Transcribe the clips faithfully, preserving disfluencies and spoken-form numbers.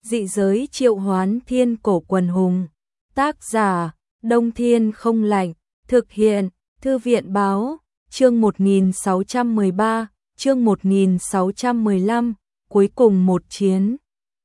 Dị giới triệu hoán thiên cổ quần hùng. Tác giả, Đông Thiên không lạnh. Thực hiện, Thư viện báo. Chương một nghìn sáu trăm mười ba, chương một nghìn sáu trăm mười lăm, cuối cùng một chiến.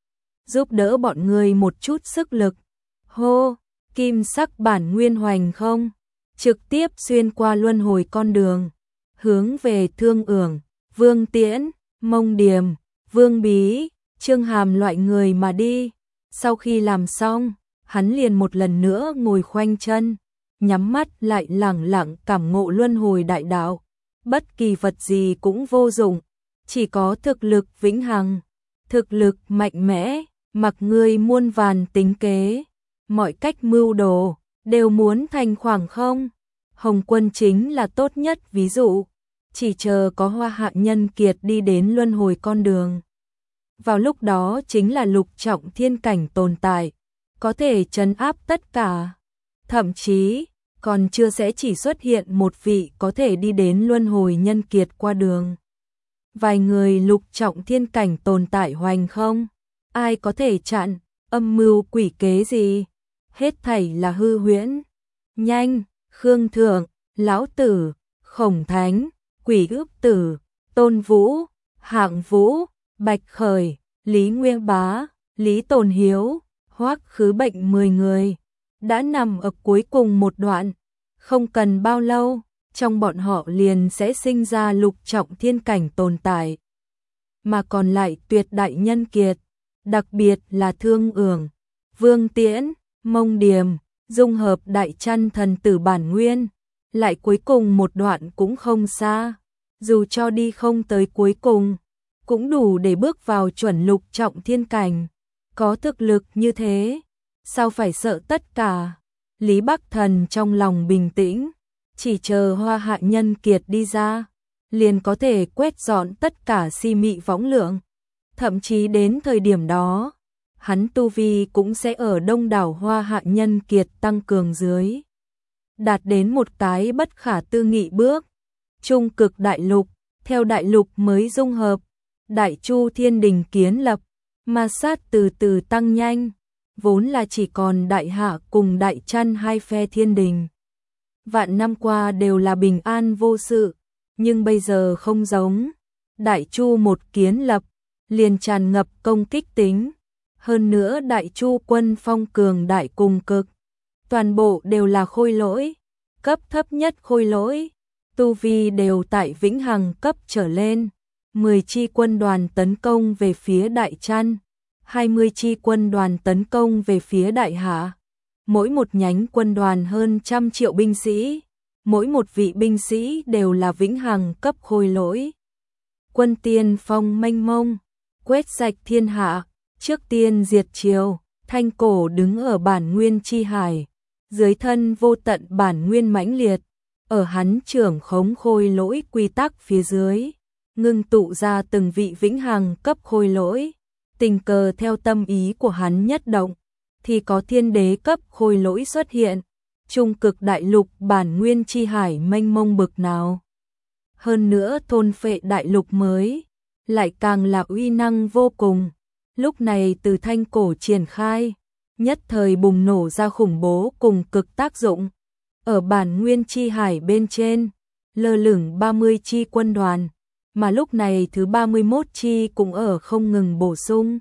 Giúp đỡ bọn người một chút sức lực. Hô, kim sắc bản nguyên hoành không, trực tiếp xuyên qua luân hồi con đường, hướng về Thương Ưởng, Vương Tiễn, Mông Điềm, Vương Bí, Trương Hàm loại người mà đi. Sau khi làm xong, hắn liền một lần nữa ngồi khoanh chân, nhắm mắt lại lẳng lặng cảm ngộ luân hồi đại đạo. Bất kỳ vật gì cũng vô dụng, chỉ có thực lực vĩnh hằng, thực lực mạnh mẽ, mặc ngươi muôn vàn tính kế, mọi cách mưu đồ, đều muốn thành khoảng không. Hồng Quân chính là tốt nhất ví dụ, chỉ chờ có Hoa Hạ Nhân Kiệt đi đến luân hồi con đường. Vào lúc đó chính là lục trọng thiên cảnh tồn tại, có thể trấn áp tất cả. Thậm chí, còn chưa sẽ chỉ xuất hiện một vị có thể đi đến luân hồi nhân kiệt qua đường. Vài người lục trọng thiên cảnh tồn tại hoành không, ai có thể chặn, âm mưu quỷ kế gì, hết thảy là hư huyễn. Nhanh, Khương Thượng, Lão Tử, Khổng Thánh, Quỷ Ước Tử, Tôn Vũ, Hạng Vũ, Bạch Khởi, Lý Nguyên Bá, Lý Tồn Hiếu, Hoắc Khứ Bệnh mười người, đã nằm ở cuối cùng một đoạn. Không cần bao lâu, trong bọn họ liền sẽ sinh ra lục trọng thiên cảnh tồn tại. Mà còn lại tuyệt đại nhân kiệt, đặc biệt là Thương Ưởng, Vương Tiễn, Mông Điềm, dung hợp đại chăn thần tử bản nguyên, lại cuối cùng một đoạn cũng không xa. Dù cho đi không tới cuối cùng, cũng đủ để bước vào chuẩn lục trọng thiên cảnh. Có thực lực như thế, sao phải sợ tất cả? Lý Bắc Thần trong lòng bình tĩnh, chỉ chờ Hoa Hạ Nhân Kiệt đi ra, liền có thể quét dọn tất cả si mị võng lượng. Thậm chí đến thời điểm đó, hắn tu vi cũng sẽ ở đông đảo Hoa Hạ Nhân Kiệt tăng cường dưới, đạt đến một cái bất khả tư nghị bước. Trung cực đại lục, theo đại lục mới dung hợp, Đại Chu Thiên Đình kiến lập, ma sát từ từ tăng nhanh. Vốn là chỉ còn Đại Hạ cùng Đại Chăn hai phe thiên đình. Vạn năm qua đều là bình an vô sự, nhưng bây giờ không giống. Đại Chu một kiến lập, liền tràn ngập công kích tính. Hơn nữa Đại Chu quân phong cường đại cùng cực. Toàn bộ đều là khôi lỗi, cấp thấp nhất khôi lỗi. Tu vi đều tại vĩnh hằng cấp trở lên. mười chi quân đoàn tấn công về phía Đại Chăn, hai mươi chi quân đoàn tấn công về phía Đại Hạ. Mỗi một nhánh quân đoàn hơn trăm triệu binh sĩ, mỗi một vị binh sĩ đều là vĩnh hằng cấp khôi lỗi. Quân tiên phong mênh mông, quét sạch thiên hạ, trước tiên diệt triều. Thanh Cổ đứng ở bản nguyên chi hải, dưới thân vô tận bản nguyên mãnh liệt, ở hắn trưởng khống khôi lỗi quy tắc phía dưới, ngưng tụ ra từng vị vĩnh hằng cấp khôi lỗi. Tình cờ theo tâm ý của hắn nhất động, thì có thiên đế cấp khôi lỗi xuất hiện. Trung cực đại lục bản nguyên chi hải mênh mông bực nào. Hơn nữa thôn phệ đại lục mới, lại càng là uy năng vô cùng. Lúc này từ Thanh Cổ triển khai, nhất thời bùng nổ ra khủng bố cùng cực tác dụng. Ở bản nguyên chi hải bên trên, lơ lửng ba mươi chi quân đoàn. Mà lúc này thứ ba mươi mốt chi cũng ở không ngừng bổ sung.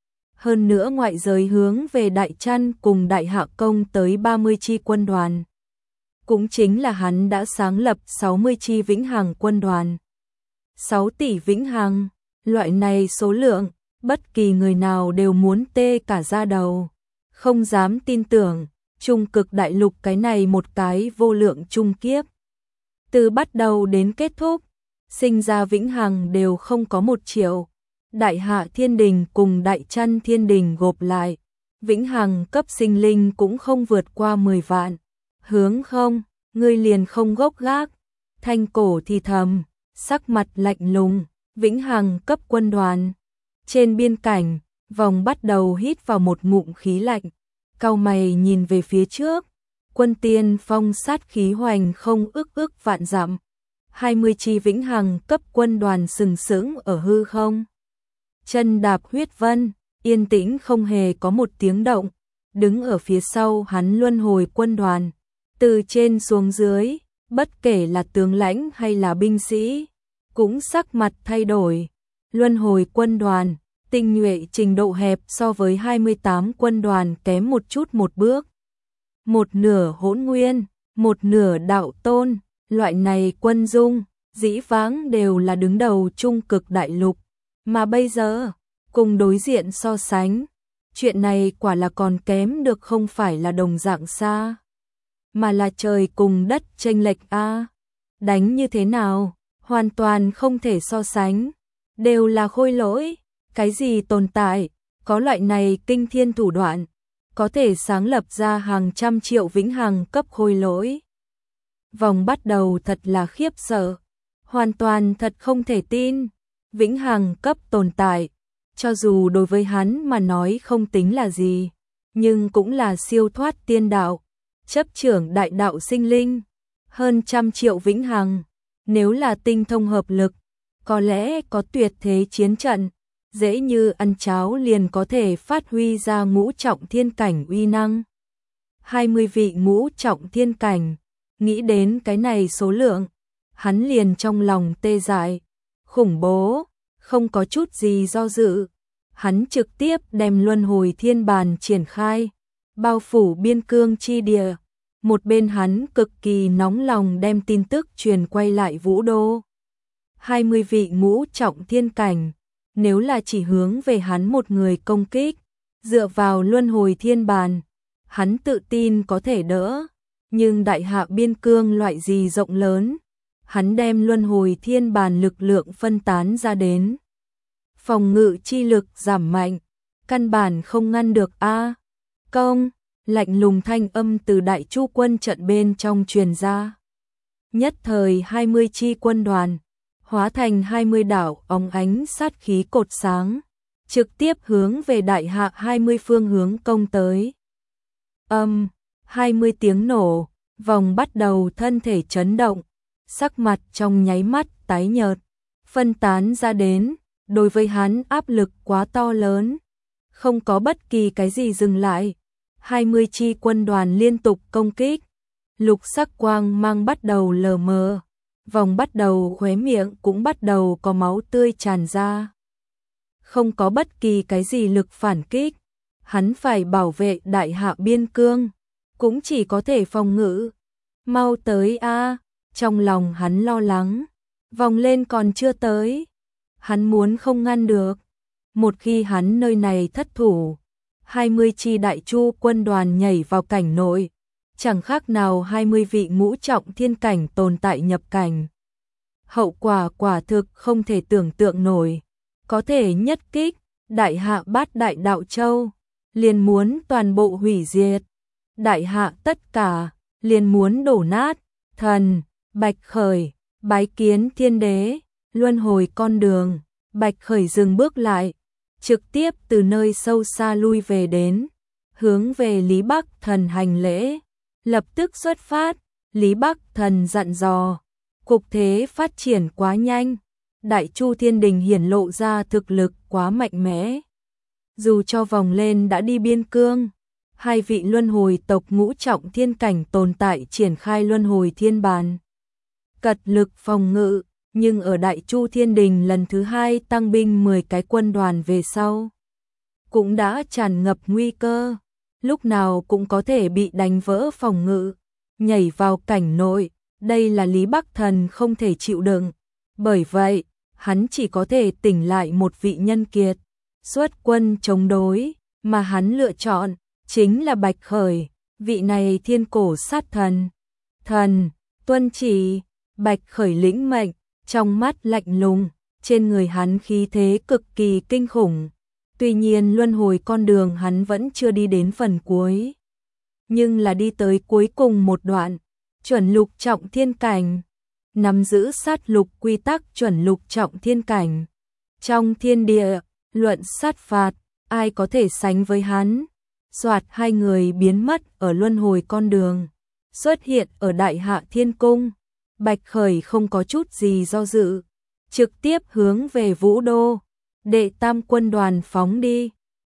Hơn nữa ngoại giới hướng về Đại Chăn cùng Đại Hạ công tới ba mươi chi quân đoàn. Cũng chính là hắn đã sáng lập sáu mươi chi vĩnh hằng quân đoàn. sáu tỷ vĩnh hằng, loại này số lượng, bất kỳ người nào đều muốn tê cả da đầu. Không dám tin tưởng, trung cực đại lục cái này một cái vô lượng trung kiếp. Từ bắt đầu đến kết thúc, sinh ra vĩnh hằng đều không có một triệu. Đại Hạ Thiên Đình cùng Đại Chăn Thiên Đình gộp lại, vĩnh hằng cấp sinh linh cũng không vượt qua mười vạn. Hướng không, ngươi liền không gốc gác. Thanh Cổ thì thầm, sắc mặt lạnh lùng. Vĩnh hằng cấp quân đoàn. Trên biên cảnh, vòng bắt đầu hít vào một ngụm khí lạnh, cau mày nhìn về phía trước. Quân tiên phong sát khí hoành không ức ức vạn dặm. hai mươi chi vĩnh hằng cấp quân đoàn sừng sững ở hư không. Chân đạp huyết vân, yên tĩnh không hề có một tiếng động, đứng ở phía sau hắn luân hồi quân đoàn, từ trên xuống dưới, bất kể là tướng lãnh hay là binh sĩ, cũng sắc mặt thay đổi. Luân hồi quân đoàn, tinh nhuệ trình độ hẹp so với hai mươi tám quân đoàn kém một chút một bước. Một nửa hỗn nguyên, một nửa đạo tôn, loại này quân dung, dĩ vãng đều là đứng đầu trung cực đại lục, mà bây giờ, cùng đối diện so sánh, chuyện này quả là còn kém được không phải là đồng dạng xa, mà là trời cùng đất chênh lệch a. Đánh như thế nào, hoàn toàn không thể so sánh, đều là khôi lỗi, cái gì tồn tại, có loại này kinh thiên thủ đoạn, có thể sáng lập ra hàng trăm triệu vĩnh hằng cấp khôi lỗi. Vòng bắt đầu thật là khiếp sợ, hoàn toàn thật không thể tin, vĩnh hằng cấp tồn tại, cho dù đối với hắn mà nói không tính là gì, nhưng cũng là siêu thoát tiên đạo, chấp trưởng đại đạo sinh linh, hơn trăm triệu vĩnh hằng, nếu là tinh thông hợp lực, có lẽ có tuyệt thế chiến trận, dễ như ăn cháo liền có thể phát huy ra ngũ trọng thiên cảnh uy năng. hai mươi vị ngũ trọng thiên cảnh, nghĩ đến cái này số lượng, hắn liền trong lòng tê dại, khủng bố, không có chút gì do dự. Hắn trực tiếp đem luân hồi thiên bàn triển khai, bao phủ biên cương chi địa. Một bên hắn cực kỳ nóng lòng đem tin tức truyền quay lại Vũ Đô. hai mươi vị ngũ trọng thiên cảnh, nếu là chỉ hướng về hắn một người công kích, dựa vào luân hồi thiên bàn, hắn tự tin có thể đỡ, nhưng đại hạ biên cương loại gì rộng lớn, hắn đem luân hồi thiên bàn lực lượng phân tán ra đến. Phòng ngự chi lực giảm mạnh, căn bản không ngăn được a. Công, lạnh lùng thanh âm từ đại chu quân trận bên trong truyền ra. Nhất thời hai mươi chi quân đoàn, hóa thành hai mươi đảo óng ánh sát khí cột sáng, trực tiếp hướng về đại hạ hai mươi phương hướng công tới. Âm, um, hai mươi tiếng nổ, vòng bắt đầu thân thể chấn động, sắc mặt trong nháy mắt tái nhợt, phân tán ra đến, đối với hắn áp lực quá to lớn, không có bất kỳ cái gì dừng lại. hai mươi chi quân đoàn liên tục công kích, lục sắc quang mang bắt đầu lờ mờ, vòng bắt đầu khóe miệng cũng bắt đầu có máu tươi tràn ra. Không có bất kỳ cái gì lực phản kích, hắn phải bảo vệ đại hạ biên cương, cũng chỉ có thể phòng ngự. Mau tới a, trong lòng hắn lo lắng, vòng lên còn chưa tới, hắn muốn không ngăn được. Một khi hắn nơi này thất thủ, hai mươi chi đại chu quân đoàn nhảy vào cảnh nội, chẳng khác nào hai mươi vị ngũ trọng thiên cảnh tồn tại nhập cảnh. Hậu quả quả thực không thể tưởng tượng nổi, có thể nhất kích, đại hạ bát đại đạo châu, liền muốn toàn bộ hủy diệt. Đại hạ tất cả, liền muốn đổ nát, thần, Bạch Khởi, bái kiến thiên đế, luân hồi con đường, Bạch Khởi dừng bước lại, trực tiếp từ nơi sâu xa lui về đến, hướng về Lý Bắc Thần hành lễ, lập tức xuất phát. Lý Bắc Thần dặn dò, cục thế phát triển quá nhanh, Đại Chu Thiên Đình hiển lộ ra thực lực quá mạnh mẽ. Dù cho vòng lên đã đi biên cương, hai vị luân hồi tộc ngũ trọng thiên cảnh tồn tại triển khai luân hồi thiên bàn, cật lực phòng ngự, nhưng ở Đại Chu Thiên Đình lần thứ hai tăng binh mười cái quân đoàn về sau, cũng đã tràn ngập nguy cơ, lúc nào cũng có thể bị đánh vỡ phòng ngự, nhảy vào cảnh nội, đây là Lý Bắc Thần không thể chịu đựng, bởi vậy, hắn chỉ có thể tỉnh lại một vị nhân kiệt, xuất quân chống đối, mà hắn lựa chọn, chính là Bạch Khởi, vị này thiên cổ sát thần. Thần, tuân chỉ, Bạch Khởi lĩnh mệnh, trong mắt lạnh lùng, trên người hắn khí thế cực kỳ kinh khủng. Tuy nhiên luân hồi con đường hắn vẫn chưa đi đến phần cuối, nhưng là đi tới cuối cùng một đoạn, chuẩn lục trọng thiên cảnh, nắm giữ sát lục quy tắc chuẩn lục trọng thiên cảnh. Trong thiên địa, luận sát phạt, ai có thể sánh với hắn? Soạt hai người biến mất ở luân hồi con đường, xuất hiện ở Đại Hạ Thiên Cung. Bạch Khởi không có chút gì do dự, trực tiếp hướng về Vũ Đô, đệ tam quân đoàn phóng đi.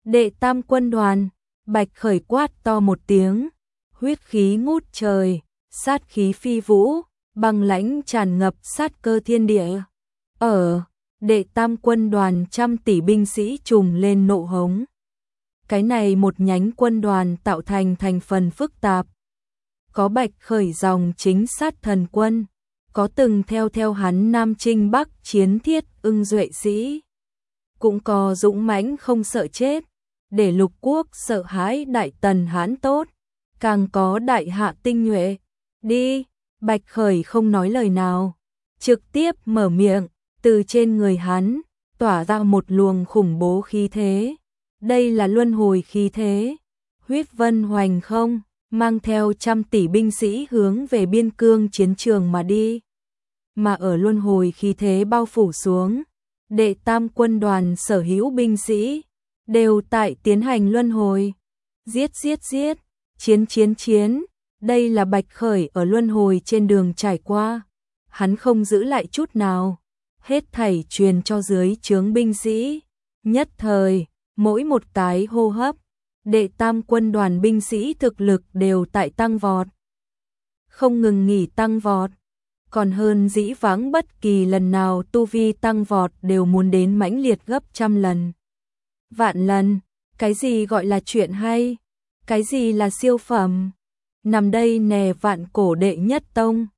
Đệ tam quân đoàn, Bạch Khởi quát to một tiếng, huyết khí ngút trời, sát khí phi vũ, băng lãnh tràn ngập sát cơ thiên địa. Ở đệ tam quân đoàn trăm tỷ binh sĩ trùng lên nộ hống. Cái này một nhánh quân đoàn tạo thành thành phần phức tạp. Có Bạch Khởi dòng chính sát thần quân, có từng theo theo hắn Nam Trinh Bắc chiến thiết ưng duệ sĩ, cũng có dũng mãnh không sợ chết, để lục quốc sợ hãi đại tần Hán tốt, càng có đại hạ tinh nhuệ. Đi, Bạch Khởi không nói lời nào, trực tiếp mở miệng, từ trên người hắn tỏa ra một luồng khủng bố khí thế. Đây là luân hồi khí thế, huyết vân hoành không, mang theo trăm tỷ binh sĩ hướng về biên cương chiến trường mà đi. Mà ở luân hồi khí thế bao phủ xuống, đệ tam quân đoàn sở hữu binh sĩ đều tại tiến hành luân hồi. Giết giết giết, chiến chiến chiến, đây là Bạch Khởi ở luân hồi trên đường trải qua. Hắn không giữ lại chút nào, hết thảy truyền cho dưới trướng binh sĩ. Nhất thời, mỗi một cái hô hấp, đệ tam quân đoàn binh sĩ thực lực đều tại tăng vọt. Không ngừng nghỉ tăng vọt, còn hơn dĩ vãng bất kỳ lần nào tu vi tăng vọt đều muốn đến mãnh liệt gấp trăm lần. Vạn lần, cái gì gọi là chuyện hay, cái gì là siêu phẩm. Nằm đây nè vạn cổ đệ nhất tông.